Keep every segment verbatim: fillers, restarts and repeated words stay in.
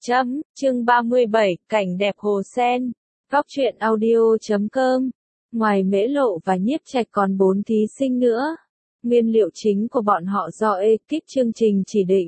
Chấm, chương ba mươi bảy, cảnh đẹp Hồ Sen. Góc truyện audio chấm com. Ngoài Mễ Lộ và Nhiếp Trạch còn bốn thí sinh nữa. Nguyên liệu chính của bọn họ do ekip chương trình chỉ định.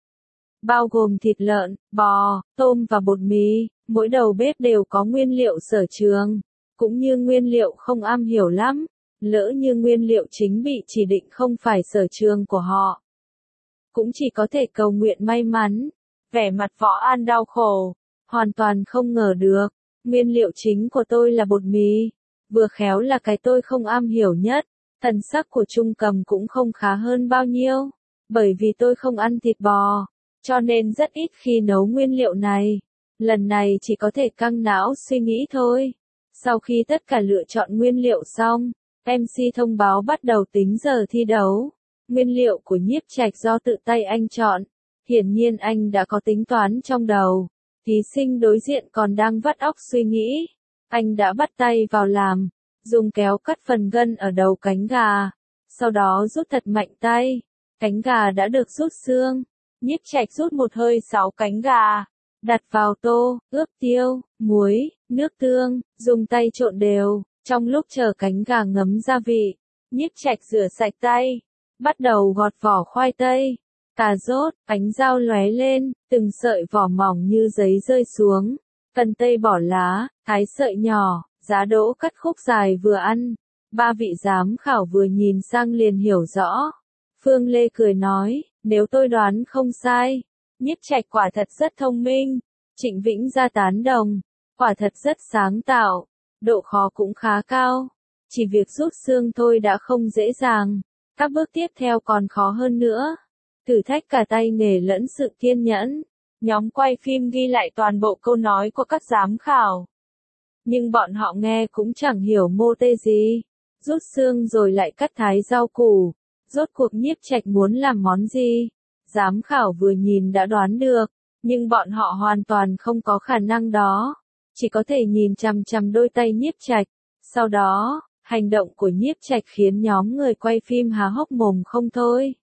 Bao gồm thịt lợn, bò, tôm và bột mì, mỗi đầu bếp đều có nguyên liệu sở trường, cũng như nguyên liệu không am hiểu lắm, lỡ như nguyên liệu chính bị chỉ định không phải sở trường của họ. Cũng chỉ có thể cầu nguyện may mắn. Vẻ mặt Võ An đau khổ, hoàn toàn không ngờ được, nguyên liệu chính của tôi là bột mì, vừa khéo là cái tôi không am hiểu nhất. Thần sắc của Trung Cầm cũng không khá hơn bao nhiêu, bởi vì tôi không ăn thịt bò, cho nên rất ít khi nấu nguyên liệu này. Lần này chỉ có thể căng não suy nghĩ thôi. Sau khi tất cả lựa chọn nguyên liệu xong, em xê thông báo bắt đầu tính giờ thi đấu. Nguyên liệu của Nhiếp Trạch do tự tay anh chọn. Hiển nhiên anh đã có tính toán trong đầu. Thí sinh đối diện còn đang vắt óc suy nghĩ. Anh đã bắt tay vào làm, dùng kéo cắt phần gân ở đầu cánh gà. Sau đó rút thật mạnh tay. Cánh gà đã được rút xương. Nhiếp Trạch rút một hơi sáu cánh gà. Đặt vào tô, ướp tiêu, muối, nước tương, dùng tay trộn đều. Trong lúc chờ cánh gà ngấm gia vị, Nhiếp Trạch rửa sạch tay. Bắt đầu gọt vỏ khoai tây. Cà rốt, ánh dao lóe lên, từng sợi vỏ mỏng như giấy rơi xuống. Cần tây bỏ lá, thái sợi nhỏ, giá đỗ cắt khúc dài vừa ăn. Ba vị giám khảo vừa nhìn sang liền hiểu rõ. Phương Lê cười nói, nếu tôi đoán không sai, Nhiếp Trạch quả thật rất thông minh. Trịnh Vĩnh ra tán đồng, quả thật rất sáng tạo, độ khó cũng khá cao. Chỉ việc rút xương thôi đã không dễ dàng, các bước tiếp theo còn khó hơn nữa. Thử thách cả tay nghề lẫn sự kiên nhẫn. Nhóm quay phim ghi lại toàn bộ câu nói của các giám khảo. Nhưng bọn họ nghe cũng chẳng hiểu mô tê gì. Rút xương rồi lại cắt thái rau củ. Rốt cuộc Nhiếp Trạch muốn làm món gì? Giám khảo vừa nhìn đã đoán được, nhưng bọn họ hoàn toàn không có khả năng đó. Chỉ có thể nhìn chằm chằm đôi tay Nhiếp Trạch. Sau đó, hành động của Nhiếp Trạch khiến nhóm người quay phim há hốc mồm không thôi.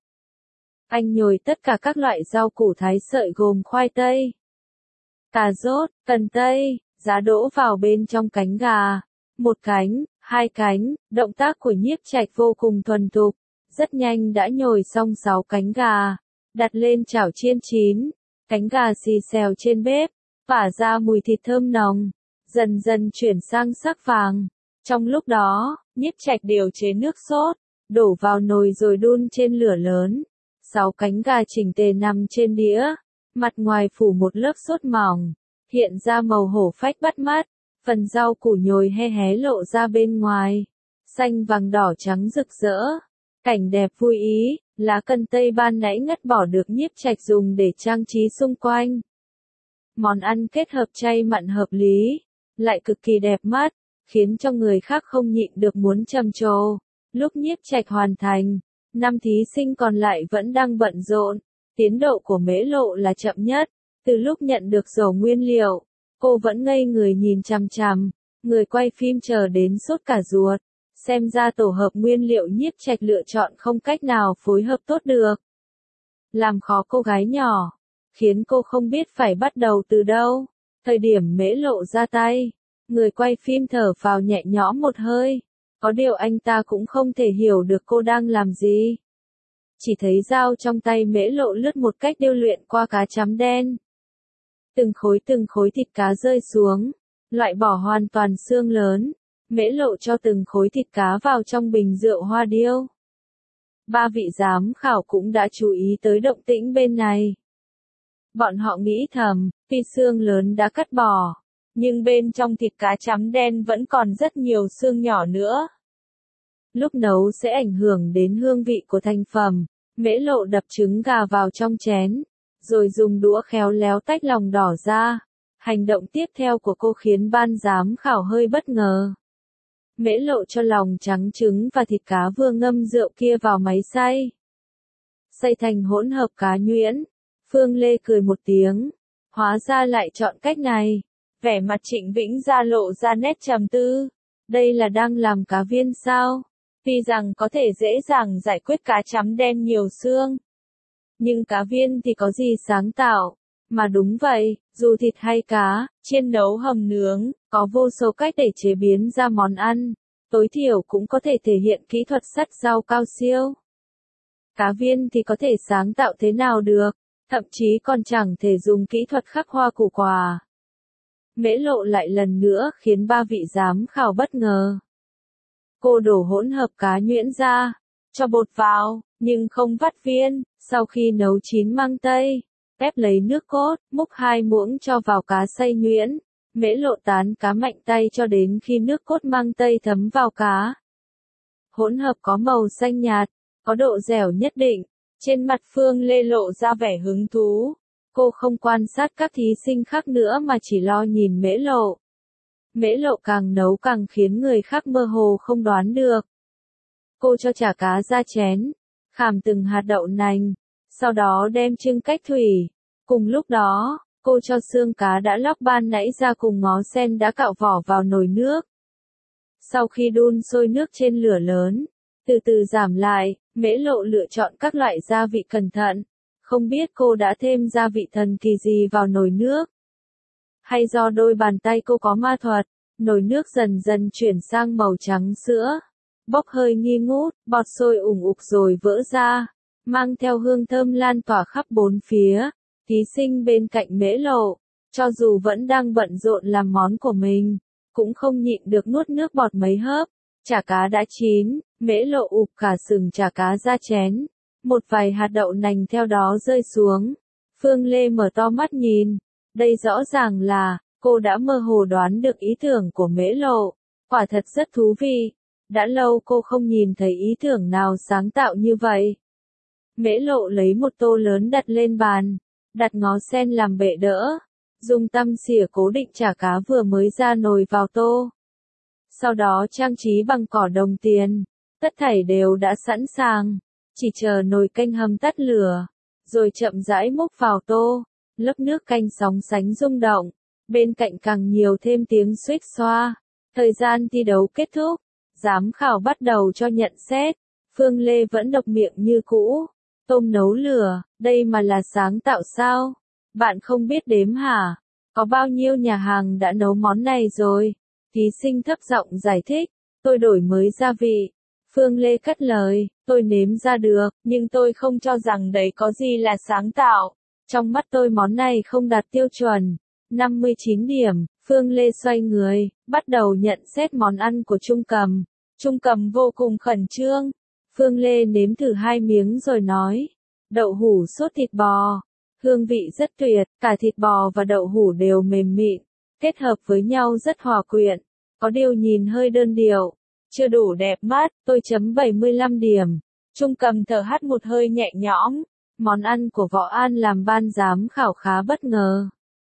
Anh nhồi tất cả các loại rau củ thái sợi gồm khoai tây, cà rốt, cần tây, giá đỗ vào bên trong cánh gà. Một cánh, hai cánh, động tác của Nhiếp Trạch vô cùng thuần thục. Rất nhanh đã nhồi xong sáu cánh gà, đặt lên chảo chiên chín. Cánh gà xì xèo trên bếp, phả ra mùi thịt thơm nồng, dần dần chuyển sang sắc vàng. Trong lúc đó, Nhiếp Trạch điều chế nước sốt, đổ vào nồi rồi đun trên lửa lớn. Sáu cánh gà chỉnh tề nằm trên đĩa, mặt ngoài phủ một lớp sốt mỏng, hiện ra màu hổ phách bắt mắt. Phần rau củ nhồi he hé lộ ra bên ngoài, xanh vàng đỏ trắng rực rỡ. Cảnh đẹp vui ý, lá cần tây ban nãy ngắt bỏ được Nhiếp Trạch dùng để trang trí xung quanh. Món ăn kết hợp chay mặn hợp lý, lại cực kỳ đẹp mắt, khiến cho người khác không nhịn được muốn trầm trồ. Lúc Nhiếp Trạch hoàn thành, năm thí sinh còn lại vẫn đang bận rộn. Tiến độ của Mễ Lộ là chậm nhất. Từ lúc nhận được rổ nguyên liệu, cô vẫn ngây người nhìn chằm chằm. Người quay phim chờ đến sốt cả ruột. Xem ra tổ hợp nguyên liệu Nhiếp Trạch lựa chọn không cách nào phối hợp tốt được. Làm khó cô gái nhỏ, khiến cô không biết phải bắt đầu từ đâu. Thời điểm Mễ Lộ ra tay, người quay phim thở phào nhẹ nhõm một hơi. Có điều anh ta cũng không thể hiểu được cô đang làm gì. Chỉ thấy dao trong tay Mễ Lộ lướt một cách điêu luyện qua cá chấm đen. Từng khối từng khối thịt cá rơi xuống, loại bỏ hoàn toàn xương lớn. Mễ Lộ cho từng khối thịt cá vào trong bình rượu hoa điêu. Ba vị giám khảo cũng đã chú ý tới động tĩnh bên này. Bọn họ nghĩ thầm, tuy xương lớn đã cắt bỏ, nhưng bên trong thịt cá chấm đen vẫn còn rất nhiều xương nhỏ nữa. Lúc nấu sẽ ảnh hưởng đến hương vị của thành phẩm. Mễ Lộ đập trứng gà vào trong chén, rồi dùng đũa khéo léo tách lòng đỏ ra. Hành động tiếp theo của cô khiến ban giám khảo hơi bất ngờ. Mễ Lộ cho lòng trắng trứng và thịt cá vừa ngâm rượu kia vào máy xay. Xay thành hỗn hợp cá nhuyễn. Phương Lê cười một tiếng. Hóa ra lại chọn cách này. Vẻ mặt Trịnh Vĩnh ra lộ ra nét trầm tư. Đây là đang làm cá viên sao? Tuy rằng có thể dễ dàng giải quyết cá chấm đen nhiều xương. Nhưng cá viên thì có gì sáng tạo? Mà đúng vậy, dù thịt hay cá, chiên nấu hầm nướng, có vô số cách để chế biến ra món ăn, tối thiểu cũng có thể thể hiện kỹ thuật sắt rau cao siêu. Cá viên thì có thể sáng tạo thế nào được, thậm chí còn chẳng thể dùng kỹ thuật khắc hoa củ quả. Mễ Lộ lại lần nữa khiến ba vị giám khảo bất ngờ. Cô đổ hỗn hợp cá nhuyễn ra, cho bột vào, nhưng không vắt viên, sau khi nấu chín mang tây, ép lấy nước cốt, múc hai muỗng cho vào cá xay nhuyễn. Mễ Lộ tán cá mạnh tay cho đến khi nước cốt mang tây thấm vào cá. Hỗn hợp có màu xanh nhạt, có độ dẻo nhất định. Trên mặt Phương Lê lộ ra vẻ hứng thú. Cô không quan sát các thí sinh khác nữa mà chỉ lo nhìn Mễ Lộ. Mễ Lộ càng nấu càng khiến người khác mơ hồ không đoán được. Cô cho chả cá ra chén, khảm từng hạt đậu nành, sau đó đem trưng cách thủy. Cùng lúc đó, cô cho xương cá đã lóc ban nãy ra cùng ngó sen đã cạo vỏ vào nồi nước. Sau khi đun sôi nước trên lửa lớn, từ từ giảm lại, Mễ Lộ lựa chọn các loại gia vị cẩn thận. Không biết cô đã thêm gia vị thần kỳ gì vào nồi nước. Hay do đôi bàn tay cô có ma thuật, nồi nước dần dần chuyển sang màu trắng sữa. Bốc hơi nghi ngút, bọt sôi ủng ục rồi vỡ ra, mang theo hương thơm lan tỏa khắp bốn phía. Thí sinh bên cạnh Mễ Lộ, cho dù vẫn đang bận rộn làm món của mình, cũng không nhịn được nuốt nước bọt mấy hớp. Chả cá đã chín, Mễ Lộ ụp cả sừng chả cá ra chén. Một vài hạt đậu nành theo đó rơi xuống. Phương Lê mở to mắt nhìn. Đây rõ ràng là, cô đã mơ hồ đoán được ý tưởng của Mễ Lộ. Quả thật rất thú vị. Đã lâu cô không nhìn thấy ý tưởng nào sáng tạo như vậy. Mễ Lộ lấy một tô lớn đặt lên bàn. Đặt ngó sen làm bệ đỡ. Dùng tăm xỉa cố định chả cá vừa mới ra nồi vào tô. Sau đó trang trí bằng cỏ đồng tiền. Tất thảy đều đã sẵn sàng. Chỉ chờ nồi canh hầm tắt lửa. Rồi chậm rãi múc vào tô. Lớp nước canh sóng sánh rung động. Bên cạnh càng nhiều thêm tiếng xuýt xoa. Thời gian thi đấu kết thúc. Giám khảo bắt đầu cho nhận xét. Phương Lê vẫn độc miệng như cũ. Tôm nấu lửa, đây mà là sáng tạo sao? Bạn không biết đếm hả? Có bao nhiêu nhà hàng đã nấu món này rồi? Thí sinh thấp giọng giải thích. Tôi đổi mới gia vị. Phương Lê cất lời. Tôi nếm ra được, nhưng tôi không cho rằng đấy có gì là sáng tạo. Trong mắt tôi món này không đạt tiêu chuẩn. năm mươi chín điểm. Phương Lê xoay người, bắt đầu nhận xét món ăn của Trung Cầm. Trung Cầm vô cùng khẩn trương. Phương Lê nếm thử hai miếng rồi nói. Đậu hũ sốt thịt bò. Hương vị rất tuyệt, cả thịt bò và đậu hũ đều mềm mịn. Kết hợp với nhau rất hòa quyện. Có điều nhìn hơi đơn điệu. Chưa đủ đẹp mắt, tôi chấm bảy mươi lăm điểm. Trung Cầm thở hắt một hơi nhẹ nhõm. Món ăn của Võ An làm ban giám khảo khá bất ngờ.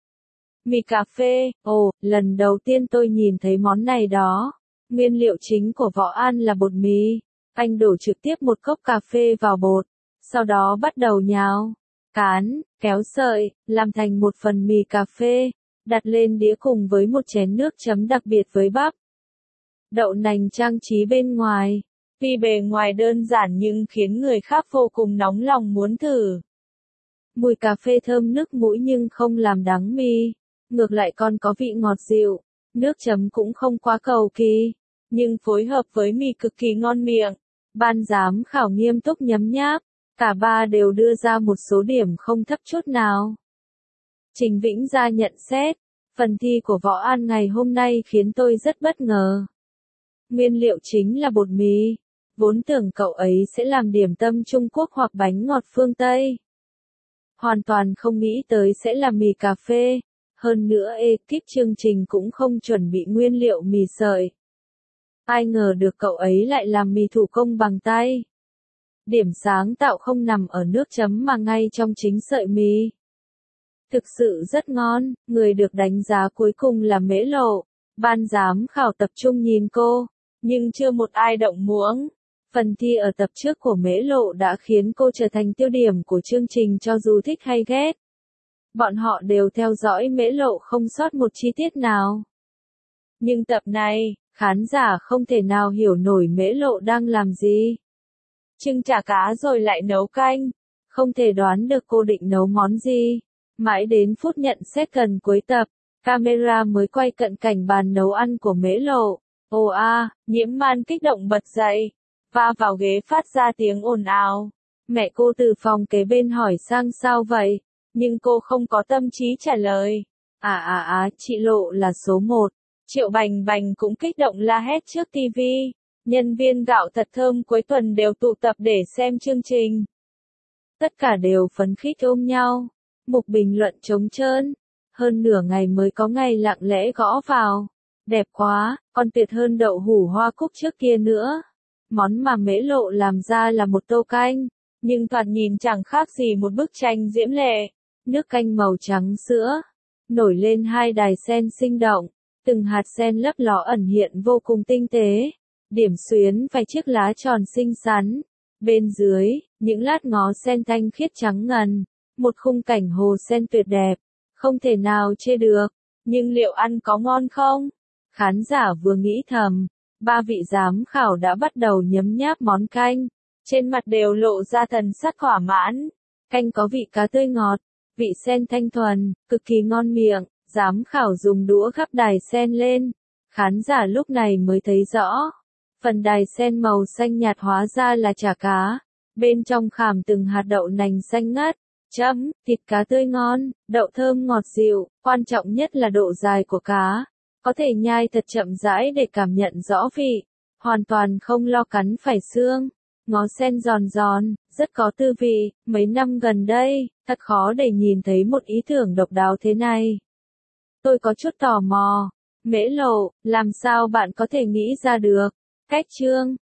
Mì cà phê, ồ, lần đầu tiên tôi nhìn thấy món này đó. Nguyên liệu chính của Võ An là bột mì. Anh đổ trực tiếp một cốc cà phê vào bột. Sau đó bắt đầu nhào, cán, kéo sợi, làm thành một phần mì cà phê. Đặt lên đĩa cùng với một chén nước chấm đặc biệt với bắp. Đậu nành trang trí bên ngoài. Tuy bề ngoài đơn giản nhưng khiến người khác vô cùng nóng lòng muốn thử. Mùi cà phê thơm nức mũi nhưng không làm đắng mì. Ngược lại còn có vị ngọt dịu. Nước chấm cũng không quá cầu kỳ. Nhưng phối hợp với mì cực kỳ ngon miệng. Ban giám khảo nghiêm túc nhấm nháp. Cả ba đều đưa ra một số điểm không thấp chút nào. Trình Vĩnh Gia nhận xét. Phần thi của Võ An ngày hôm nay khiến tôi rất bất ngờ. Nguyên liệu chính là bột mì. Vốn tưởng cậu ấy sẽ làm điểm tâm Trung Quốc hoặc bánh ngọt phương Tây. Hoàn toàn không nghĩ tới sẽ là mì cà phê. Hơn nữa ekip chương trình cũng không chuẩn bị nguyên liệu mì sợi. Ai ngờ được cậu ấy lại làm mì thủ công bằng tay. Điểm sáng tạo không nằm ở nước chấm mà ngay trong chính sợi mì. Thực sự rất ngon, người được đánh giá cuối cùng là Mễ Lộ. Ban giám khảo tập trung nhìn cô, nhưng chưa một ai động muỗng. Phần thi ở tập trước của Mễ Lộ đã khiến cô trở thành tiêu điểm của chương trình cho dù thích hay ghét. Bọn họ đều theo dõi Mễ Lộ không sót một chi tiết nào. Nhưng tập này, khán giả không thể nào hiểu nổi Mễ Lộ đang làm gì. Trưng chả cá rồi lại nấu canh. Không thể đoán được cô định nấu món gì. Mãi đến phút nhận xét gần cuối tập, camera mới quay cận cảnh bàn nấu ăn của Mễ Lộ. Ồ a, Nhiễm Man kích động bật dậy, va vào ghế phát ra tiếng ồn ào. Mẹ cô từ phòng kế bên hỏi sang sao vậy, nhưng cô không có tâm trí trả lời. À à à, chị Lộ là số một. Triệu Bành Bành cũng kích động la hét trước tivi. Nhân viên gạo thật thơm cuối tuần đều tụ tập để xem chương trình. Tất cả đều phấn khích ôm nhau. Mục bình luận trống trơn. Hơn nửa ngày mới có ngày lặng lẽ gõ vào. Đẹp quá, còn tuyệt hơn đậu hủ hoa cúc trước kia nữa. Món mà Mễ Lộ làm ra là một tô canh, nhưng thoạt nhìn chẳng khác gì một bức tranh diễm lệ. Nước canh màu trắng sữa, nổi lên hai đài sen sinh động, từng hạt sen lấp ló ẩn hiện vô cùng tinh tế. Điểm xuyến vài chiếc lá tròn xinh xắn. Bên dưới, những lát ngó sen thanh khiết trắng ngần. Một khung cảnh hồ sen tuyệt đẹp, không thể nào chê được. Nhưng liệu ăn có ngon không? Khán giả vừa nghĩ thầm, ba vị giám khảo đã bắt đầu nhấm nháp món canh. Trên mặt đều lộ ra thần sắc thỏa mãn. Canh có vị cá tươi ngọt, vị sen thanh thuần, cực kỳ ngon miệng. Giám khảo dùng đũa gắp đài sen lên. Khán giả lúc này mới thấy rõ. Phần đài sen màu xanh nhạt hóa ra là chả cá. Bên trong khảm từng hạt đậu nành xanh ngắt. Chấm, thịt cá tươi ngon, đậu thơm ngọt dịu, quan trọng nhất là độ dài của cá. Có thể nhai thật chậm rãi để cảm nhận rõ vị. Hoàn toàn không lo cắn phải xương. Ngó sen giòn giòn, rất có tư vị. Mấy năm gần đây, thật khó để nhìn thấy một ý tưởng độc đáo thế này. Tôi có chút tò mò. Mễ Lộ, làm sao bạn có thể nghĩ ra được? Cách chương